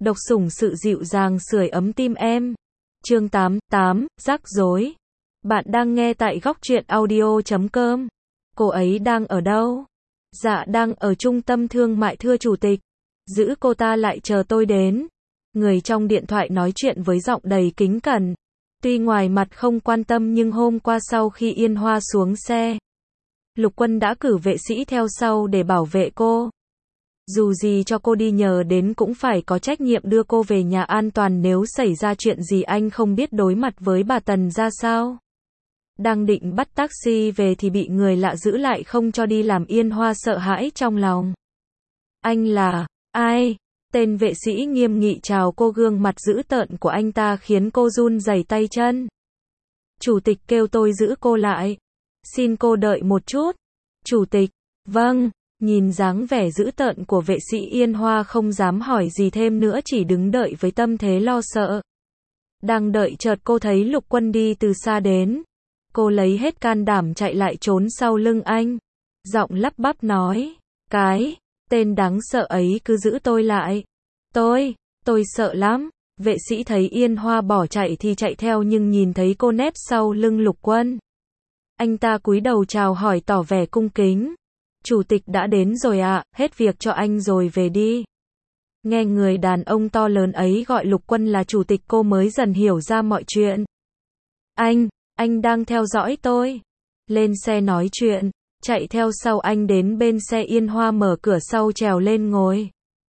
Độc sủng sự dịu dàng sưởi ấm tim em. Chương 88, rắc rối. Bạn đang nghe tại góc truyện audio.com. Cô ấy đang ở đâu? Dạ đang ở trung tâm thương mại thưa chủ tịch. Giữ cô ta lại chờ tôi đến. Người trong điện thoại nói chuyện với giọng đầy kính cẩn. Tuy ngoài mặt không quan tâm nhưng hôm qua sau khi Yên Hoa xuống xe, Lục Quân đã cử vệ sĩ theo sau để bảo vệ cô. Dù gì cho cô đi nhờ đến cũng phải có trách nhiệm đưa cô về nhà an toàn, nếu xảy ra chuyện gì anh không biết đối mặt với bà Tần ra sao. Đang định bắt taxi về thì bị người lạ giữ lại không cho đi, làm Yên Hoa sợ hãi trong lòng. Anh là ai? Tên vệ sĩ nghiêm nghị chào cô, gương mặt dữ tợn của anh ta khiến cô run rẩy tay chân. Chủ tịch kêu tôi giữ cô lại. Xin cô đợi một chút. Chủ tịch, vâng. Nhìn dáng vẻ dữ tợn của vệ sĩ, Yên Hoa không dám hỏi gì thêm nữa, chỉ đứng đợi với tâm thế lo sợ. Đang đợi chợt cô thấy Lục Quân đi từ xa đến. Cô lấy hết can đảm chạy lại trốn sau lưng anh. Giọng lắp bắp nói, cái tên đáng sợ ấy cứ giữ tôi lại. Tôi sợ lắm. Vệ sĩ thấy Yên Hoa bỏ chạy thì chạy theo, nhưng nhìn thấy cô nép sau lưng Lục Quân, anh ta cúi đầu chào hỏi tỏ vẻ cung kính. Chủ tịch đã đến rồi ạ, hết việc cho anh rồi về đi. Nghe người đàn ông to lớn ấy gọi Lục Quân là chủ tịch, cô mới dần hiểu ra mọi chuyện. Anh đang theo dõi tôi. Lên xe nói chuyện, chạy theo sau anh đến bên xe. Yên Hoa mở cửa sau trèo lên ngồi.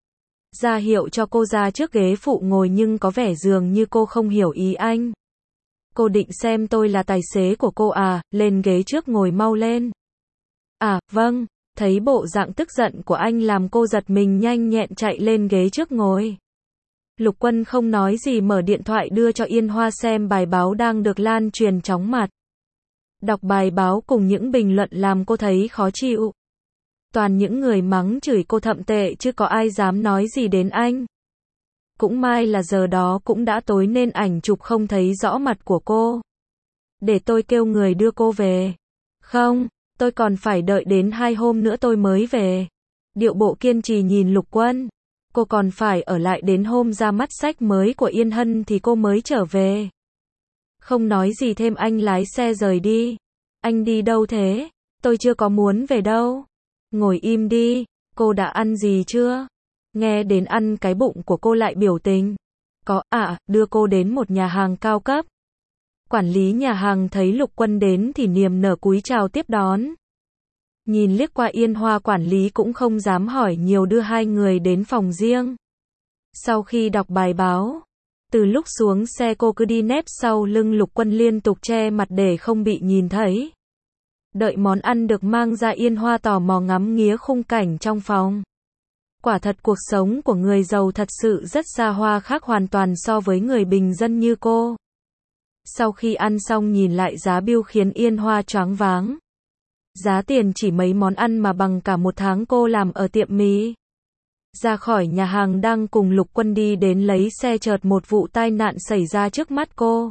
Ra hiệu cho cô ra trước ghế phụ ngồi, nhưng có vẻ dường như cô không hiểu ý anh. Cô định xem tôi là tài xế của cô à? Lên ghế trước ngồi mau lên. À, vâng. Thấy bộ dạng tức giận của anh làm cô giật mình, nhanh nhẹn chạy lên ghế trước ngồi. Lục Quân không nói gì, mở điện thoại đưa cho Yên Hoa xem bài báo đang được lan truyền chóng mặt. Đọc bài báo cùng những bình luận làm cô thấy khó chịu. Toàn những người mắng chửi cô thậm tệ chứ có ai dám nói gì đến anh. Cũng may là giờ đó cũng đã tối nên ảnh chụp không thấy rõ mặt của cô. Để tôi kêu người đưa cô về. Không, tôi còn phải đợi đến 2 hôm nữa tôi mới về. Điệu bộ kiên trì nhìn Lục Quân. Cô còn phải ở lại đến hôm ra mắt sách mới của Yên Hân thì cô mới trở về. Không nói gì thêm, anh lái xe rời đi. Anh đi đâu thế? Tôi chưa có muốn về đâu. Ngồi im đi. Cô đã ăn gì chưa? Nghe đến ăn cái bụng của cô lại biểu tình. Có ạ, đưa cô đến một nhà hàng cao cấp. Quản lý nhà hàng thấy Lục Quân đến thì niềm nở cúi chào tiếp đón. Nhìn liếc qua Yên Hoa, quản lý cũng không dám hỏi nhiều, đưa hai người đến phòng riêng. Sau khi đọc bài báo, từ lúc xuống xe cô cứ đi nép sau lưng Lục Quân, liên tục che mặt để không bị nhìn thấy. Đợi món ăn được mang ra, Yên Hoa tò mò ngắm nghía khung cảnh trong phòng. Quả thật cuộc sống của người giàu thật sự rất xa hoa, khác hoàn toàn so với người bình dân như cô. Sau khi ăn xong nhìn lại giá bill khiến Yên Hoa choáng váng. Giá tiền chỉ mấy món ăn mà bằng cả một tháng cô làm ở tiệm mì. Ra khỏi nhà hàng đang cùng Lục Quân đi đến lấy xe, chợt một vụ tai nạn xảy ra trước mắt cô.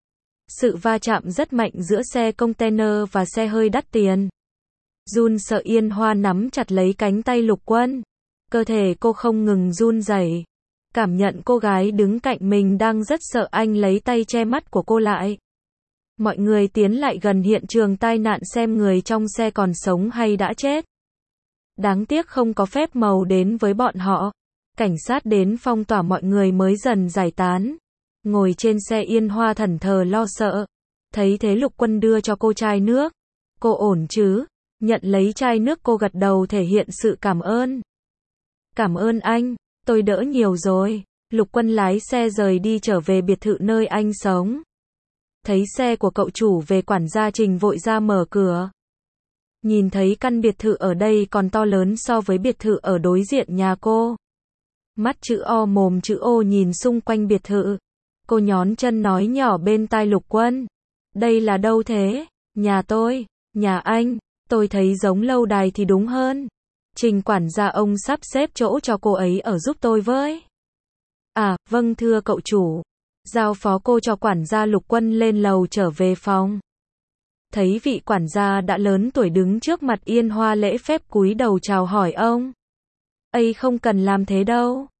Sự va chạm rất mạnh giữa xe container và xe hơi đắt tiền. Run sợ, Yên Hoa nắm chặt lấy cánh tay Lục Quân. Cơ thể cô không ngừng run rẩy. Cảm nhận cô gái đứng cạnh mình đang rất sợ, anh lấy tay che mắt của cô lại. Mọi người tiến lại gần hiện trường tai nạn xem người trong xe còn sống hay đã chết. Đáng tiếc không có phép màu đến với bọn họ. Cảnh sát đến phong tỏa, mọi người mới dần giải tán. Ngồi trên xe, Yên Hoa thẫn thờ lo sợ. Thấy thế Lục Quân đưa cho cô chai nước. Cô ổn chứ? Nhận lấy chai nước, cô gật đầu thể hiện sự cảm ơn. Cảm ơn anh, tôi đỡ nhiều rồi. Lục Quân lái xe rời đi trở về biệt thự nơi anh sống. Thấy xe của cậu chủ về, quản gia Trình vội ra mở cửa. Nhìn thấy căn biệt thự ở đây còn to lớn so với biệt thự ở đối diện nhà cô. Mắt chữ O mồm chữ O nhìn xung quanh biệt thự. Cô nhón chân nói nhỏ bên tai Lục Quân. Đây là đâu thế? Nhà tôi, nhà anh, tôi thấy giống lâu đài thì đúng hơn. Trình quản gia, ông sắp xếp chỗ cho cô ấy ở giúp tôi với. À, vâng thưa cậu chủ. Giao phó cô cho quản gia. Lục Quân lên lầu trở về phòng. Thấy vị quản gia đã lớn tuổi đứng trước mặt, Yên Hoa lễ phép cúi đầu chào hỏi ông. Ấy không cần làm thế đâu.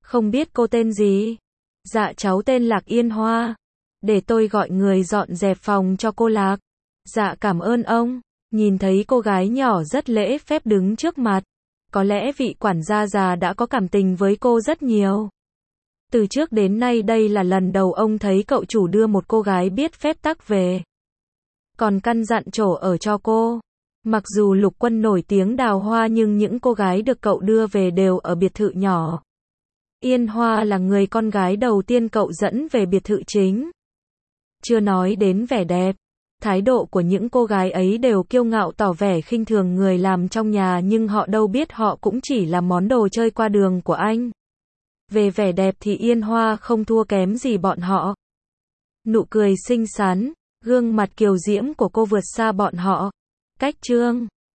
Không biết cô tên gì? Dạ cháu tên Lạc Yên Hoa. Để tôi gọi người dọn dẹp phòng cho cô Lạc. Dạ cảm ơn ông. Nhìn thấy cô gái nhỏ rất lễ phép đứng trước mặt. Có lẽ vị quản gia già đã có cảm tình với cô rất nhiều. Từ trước đến nay đây là lần đầu ông thấy cậu chủ đưa một cô gái biết phép tắc về. Còn căn dặn chỗ ở cho cô. Mặc dù Lục Quân nổi tiếng đào hoa nhưng những cô gái được cậu đưa về đều ở biệt thự nhỏ. Yên Hoa là người con gái đầu tiên cậu dẫn về biệt thự chính. Chưa nói đến vẻ đẹp. Thái độ của những cô gái ấy đều kiêu ngạo tỏ vẻ khinh thường người làm trong nhà nhưng họ đâu biết họ cũng chỉ là món đồ chơi qua đường của anh. Về vẻ đẹp thì Yên Hoa không thua kém gì bọn họ. Nụ cười xinh xắn, gương mặt kiều diễm của cô vượt xa bọn họ. Cách chương